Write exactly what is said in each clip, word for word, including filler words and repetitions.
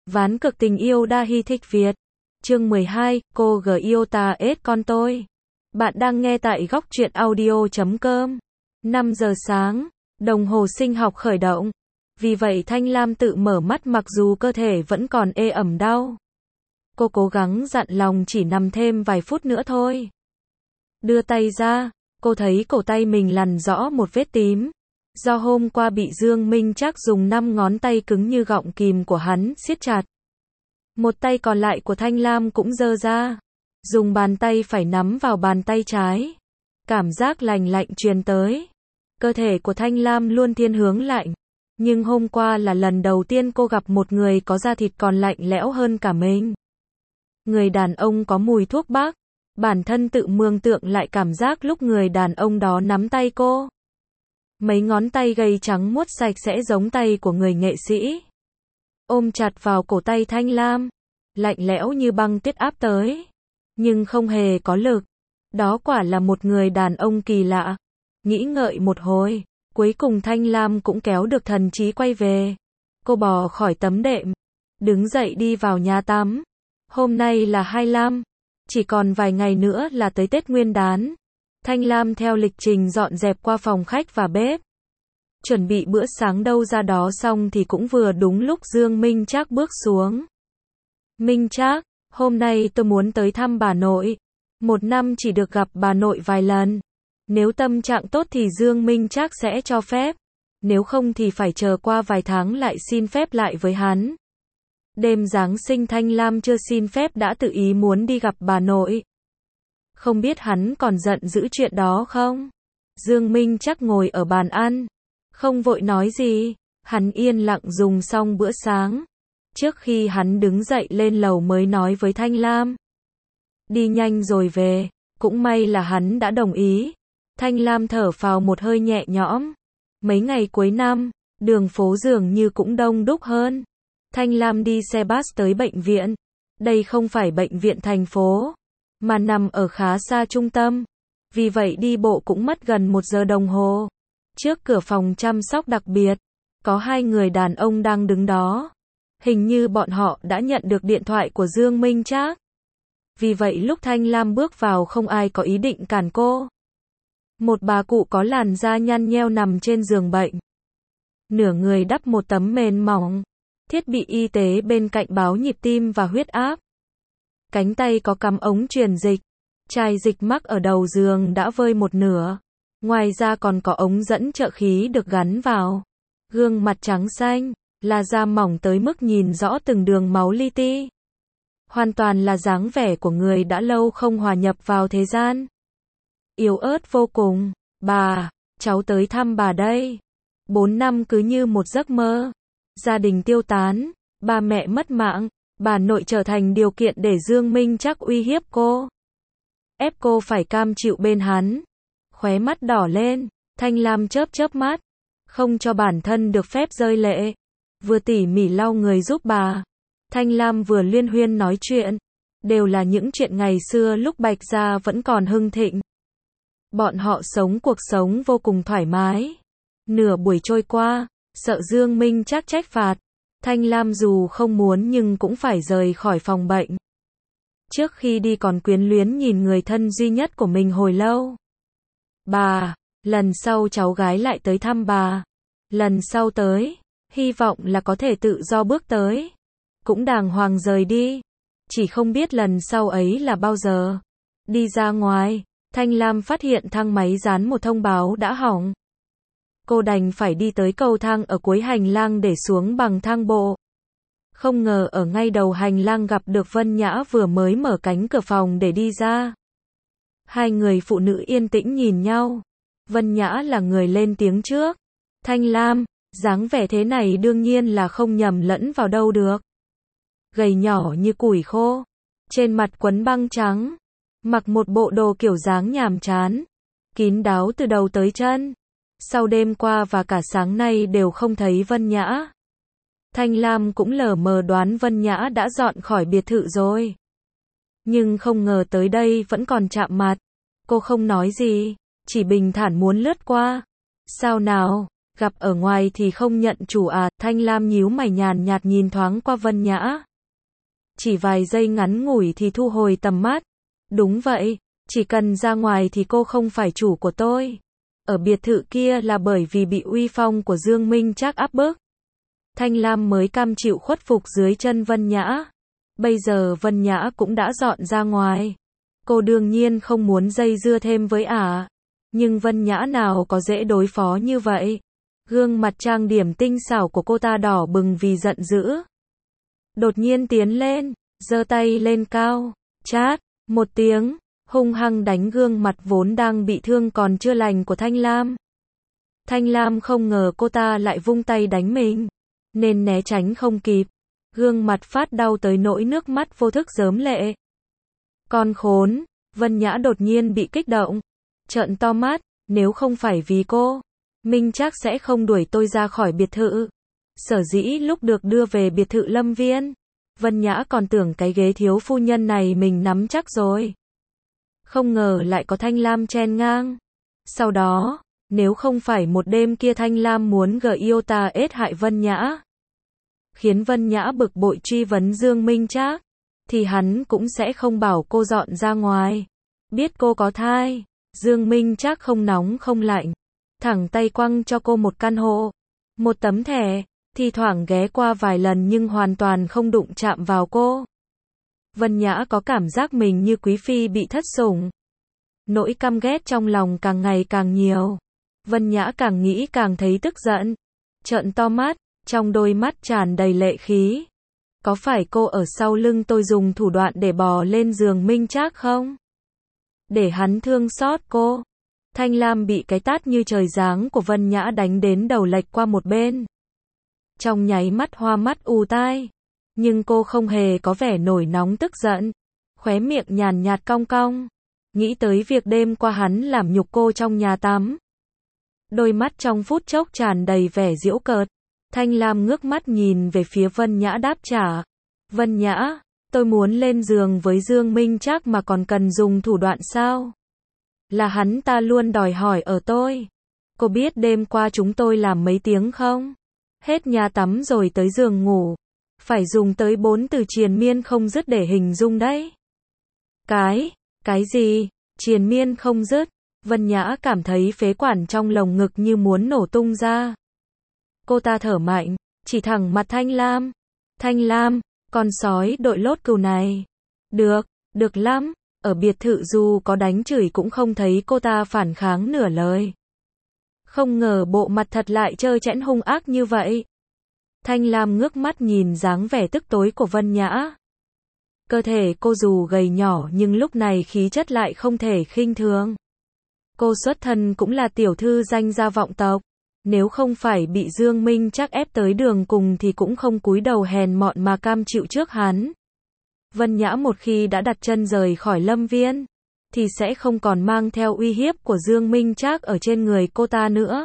Ván cực tình yêu đa hi thích Việt. Chương mười hai, cô gờ yêu ta ết con tôi. Bạn đang nghe tại góc truyện audio chấm com. năm giờ sáng, đồng hồ sinh học khởi động. Vì vậy Thanh Lam tự mở mắt mặc dù cơ thể vẫn còn ê ẩm đau. Cô cố gắng dặn lòng chỉ nằm thêm vài phút nữa thôi. Đưa tay ra, cô thấy cổ tay mình lằn rõ một vết tím. Do hôm qua bị Dương Minh Trác dùng năm ngón tay cứng như gọng kìm của hắn siết chặt. Một tay còn lại của Thanh Lam cũng giơ ra. Dùng bàn tay phải nắm vào bàn tay trái. Cảm giác lành lạnh truyền tới. Cơ thể của Thanh Lam luôn thiên hướng lạnh. Nhưng hôm qua là lần đầu tiên cô gặp một người có da thịt còn lạnh lẽo hơn cả mình. Người đàn ông có mùi thuốc bắc. Bản thân tự mường tượng lại cảm giác lúc người đàn ông đó nắm tay cô. Mấy ngón tay gầy trắng muốt sạch sẽ giống tay của người nghệ sĩ. Ôm chặt vào cổ tay Thanh Lam. Lạnh lẽo như băng tuyết áp tới. Nhưng không hề có lực. Đó quả là một người đàn ông kỳ lạ. Nghĩ ngợi một hồi. Cuối cùng Thanh Lam cũng kéo được thần trí quay về. Cô bò khỏi tấm đệm. Đứng dậy đi vào nhà tắm. Hôm nay là hai mươi lăm. Chỉ còn vài ngày nữa là tới Tết Nguyên đán. Thanh Lam theo lịch trình dọn dẹp qua phòng khách và bếp. Chuẩn bị bữa sáng đâu ra đó xong thì cũng vừa đúng lúc Dương Minh Trác bước xuống. Minh Trác, hôm nay tôi muốn tới thăm bà nội. Một năm chỉ được gặp bà nội vài lần. Nếu tâm trạng tốt thì Dương Minh Trác sẽ cho phép. Nếu không thì phải chờ qua vài tháng lại xin phép lại với hắn. Đêm Giáng sinh Thanh Lam chưa xin phép đã tự ý muốn đi gặp bà nội. Không biết hắn còn giận giữ chuyện đó không? Dương Minh Trác ngồi ở bàn ăn. Không vội nói gì. Hắn yên lặng dùng xong bữa sáng. Trước khi hắn đứng dậy lên lầu mới nói với Thanh Lam. Đi nhanh rồi về. Cũng may là hắn đã đồng ý. Thanh Lam thở phào một hơi nhẹ nhõm. Mấy ngày cuối năm, đường phố dường như cũng đông đúc hơn. Thanh Lam đi xe bus tới bệnh viện. Đây không phải bệnh viện thành phố, mà nằm ở khá xa trung tâm. Vì vậy đi bộ cũng mất gần một giờ đồng hồ. Trước cửa phòng chăm sóc đặc biệt, có hai người đàn ông đang đứng đó. Hình như bọn họ đã nhận được điện thoại của Dương Minh Trác. Vì vậy lúc Thanh Lam bước vào không ai có ý định cản cô. Một bà cụ có làn da nhăn nheo nằm trên giường bệnh. Nửa người đắp một tấm mền mỏng. Thiết bị y tế bên cạnh báo nhịp tim và huyết áp. Cánh tay có cắm ống truyền dịch. Chai dịch mắc ở đầu giường đã vơi một nửa. Ngoài ra còn có ống dẫn trợ khí được gắn vào. Gương mặt trắng xanh, là da mỏng tới mức nhìn rõ từng đường máu li ti. Hoàn toàn là dáng vẻ của người đã lâu không hòa nhập vào thế gian. Yếu ớt vô cùng. Bà, cháu tới thăm bà đây. Bốn năm cứ như một giấc mơ. Gia đình tiêu tán, ba mẹ mất mạng, bà nội trở thành điều kiện để Dương Minh Trác uy hiếp cô. Ép cô phải cam chịu bên hắn. Khóe mắt đỏ lên, Thanh Lam chớp chớp mắt, không cho bản thân được phép rơi lệ. Vừa tỉ mỉ lau người giúp bà, Thanh Lam vừa liên huyên nói chuyện. Đều là những chuyện ngày xưa lúc Bạch Gia vẫn còn hưng thịnh. Bọn họ sống cuộc sống vô cùng thoải mái. Nửa buổi trôi qua, sợ Dương Minh Trác trách phạt. Thanh Lam dù không muốn nhưng cũng phải rời khỏi phòng bệnh. Trước khi đi còn quyến luyến nhìn người thân duy nhất của mình hồi lâu. Bà, lần sau cháu gái lại tới thăm bà. Lần sau tới, hy vọng là có thể tự do bước tới. Cũng đàng hoàng rời đi. Chỉ không biết lần sau ấy là bao giờ. Đi ra ngoài, Thanh Lam phát hiện thang máy dán một thông báo đã hỏng. Cô đành phải đi tới cầu thang ở cuối hành lang để xuống bằng thang bộ. Không ngờ ở ngay đầu hành lang gặp được Vân Nhã vừa mới mở cánh cửa phòng để đi ra. Hai người phụ nữ yên tĩnh nhìn nhau. Vân Nhã là người lên tiếng trước. Thanh Lam, dáng vẻ thế này đương nhiên là không nhầm lẫn vào đâu được. Gầy nhỏ như củi khô. Trên mặt quấn băng trắng. Mặc một bộ đồ kiểu dáng nhàm chán. Kín đáo từ đầu tới chân. Sau đêm qua và cả sáng nay đều không thấy Vân Nhã. Thanh Lam cũng lờ mờ đoán Vân Nhã đã dọn khỏi biệt thự rồi. Nhưng không ngờ tới đây vẫn còn chạm mặt. Cô không nói gì, chỉ bình thản muốn lướt qua. Sao nào, Gặp ở ngoài thì không nhận chủ à, Thanh Lam nhíu mày nhàn nhạt nhìn thoáng qua Vân Nhã. Chỉ vài giây ngắn ngủi thì thu hồi tầm mắt. Đúng vậy, chỉ cần ra ngoài thì cô không phải chủ của tôi. Ở biệt thự kia là bởi vì bị uy phong của Dương Minh Trác áp bức. Thanh Lam mới cam chịu khuất phục dưới chân Vân Nhã. Bây giờ Vân Nhã cũng đã dọn ra ngoài. Cô đương nhiên không muốn dây dưa thêm với ả. À. Nhưng Vân Nhã nào có dễ đối phó như vậy. Gương mặt trang điểm tinh xảo của cô ta đỏ bừng vì giận dữ. Đột nhiên tiến lên, giơ tay lên cao, chát, một tiếng, hung hăng đánh gương mặt vốn đang bị thương còn chưa lành của Thanh Lam. Thanh Lam không ngờ cô ta lại vung tay đánh mình, nên né tránh không kịp. Gương mặt phát đau tới nỗi nước mắt vô thức rớm lệ. Con khốn, Vân Nhã đột nhiên bị kích động, trợn to mắt, nếu không phải vì cô, Minh Trác sẽ không đuổi tôi ra khỏi biệt thự. Sở dĩ lúc được đưa về biệt thự Lâm Viên, Vân Nhã còn tưởng cái ghế thiếu phu nhân này mình nắm chắc rồi. Không ngờ lại có Thanh Lam chen ngang. Sau đó, nếu không phải một đêm kia Thanh Lam muốn gờ yêu ta ết hại Vân Nhã, khiến Vân Nhã bực bội truy vấn Dương Minh Trác, thì hắn cũng sẽ không bảo cô dọn ra ngoài. Biết cô có thai, Dương Minh Trác không nóng không lạnh, thẳng tay quăng cho cô một căn hộ, một tấm thẻ, thi thoảng ghé qua vài lần nhưng hoàn toàn không đụng chạm vào cô. Vân Nhã có cảm giác mình như quý phi bị thất sủng. Nỗi căm ghét trong lòng càng ngày càng nhiều. Vân Nhã càng nghĩ càng thấy tức giận. Trợn to mắt, trong đôi mắt tràn đầy lệ khí. Có phải cô ở sau lưng tôi dùng thủ đoạn để bò lên giường Minh Trác không? Để hắn thương xót cô. Thanh Lam bị cái tát như trời giáng của Vân Nhã đánh đến đầu lệch qua một bên. Trong nháy mắt hoa mắt ù tai. Nhưng cô không hề có vẻ nổi nóng tức giận. Khóe miệng nhàn nhạt cong cong. Nghĩ tới việc đêm qua hắn làm nhục cô trong nhà tắm. Đôi mắt trong phút chốc tràn đầy vẻ giễu cợt. Thanh Lam ngước mắt nhìn về phía Vân Nhã đáp trả. Vân Nhã, tôi muốn lên giường với Dương Minh Trác mà còn cần dùng thủ đoạn sao? Là hắn ta luôn đòi hỏi ở tôi. Cô biết đêm qua chúng tôi làm mấy tiếng không? Hết nhà tắm rồi tới giường ngủ. Phải dùng tới bốn từ triền miên không dứt để hình dung đấy. Cái, cái gì? Triền miên không dứt. Vân Nhã cảm thấy phế quản trong lồng ngực như muốn nổ tung ra. Cô ta thở mạnh, chỉ thẳng mặt Thanh Lam. Thanh Lam, con sói đội lốt cừu này. Được, được lắm. Ở biệt thự dù có đánh chửi cũng không thấy cô ta phản kháng nửa lời. Không ngờ bộ mặt thật lại trơ trẽn hung ác như vậy. Thanh Lam ngước mắt nhìn dáng vẻ tức tối của Vân Nhã. Cơ thể cô dù gầy nhỏ nhưng lúc này khí chất lại không thể khinh thường. Cô xuất thân cũng là tiểu thư danh gia vọng tộc. Nếu không phải bị Dương Minh Trác ép tới đường cùng thì cũng không cúi đầu hèn mọn mà cam chịu trước hắn. Vân Nhã một khi đã đặt chân rời khỏi Lâm Viên, thì sẽ không còn mang theo uy hiếp của Dương Minh Trác ở trên người cô ta nữa.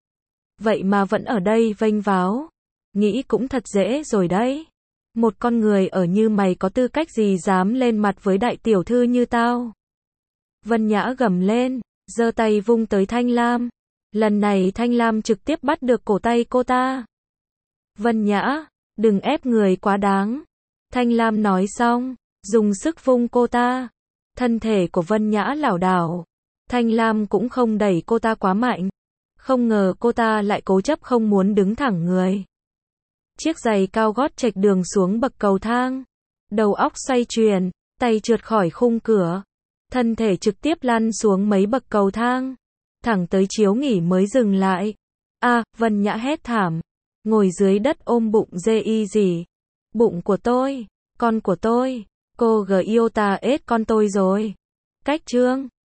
Vậy mà vẫn ở đây vênh váo. Nghĩ cũng thật dễ rồi đấy. Một con người ở như mày có tư cách gì dám lên mặt với đại tiểu thư như tao? Vân Nhã gầm lên, giơ tay vung tới Thanh Lam. Lần này Thanh Lam trực tiếp bắt được cổ tay cô ta. Vân Nhã, đừng ép người quá đáng. Thanh Lam nói xong, dùng sức vung cô ta. Thân thể của Vân Nhã lảo đảo. Thanh Lam cũng không đẩy cô ta quá mạnh. Không ngờ cô ta lại cố chấp không muốn đứng thẳng người. Chiếc giày cao gót chệch đường xuống bậc cầu thang. Đầu óc xoay chuyển, tay trượt khỏi khung cửa. Thân thể trực tiếp lăn xuống mấy bậc cầu thang. Thẳng tới chiếu nghỉ mới dừng lại. A, à, Vân Nhã hét thảm. Ngồi dưới đất ôm bụng dê y gì. Bụng của tôi, con của tôi, cô gờ yêu ta ết con tôi rồi. Cách chương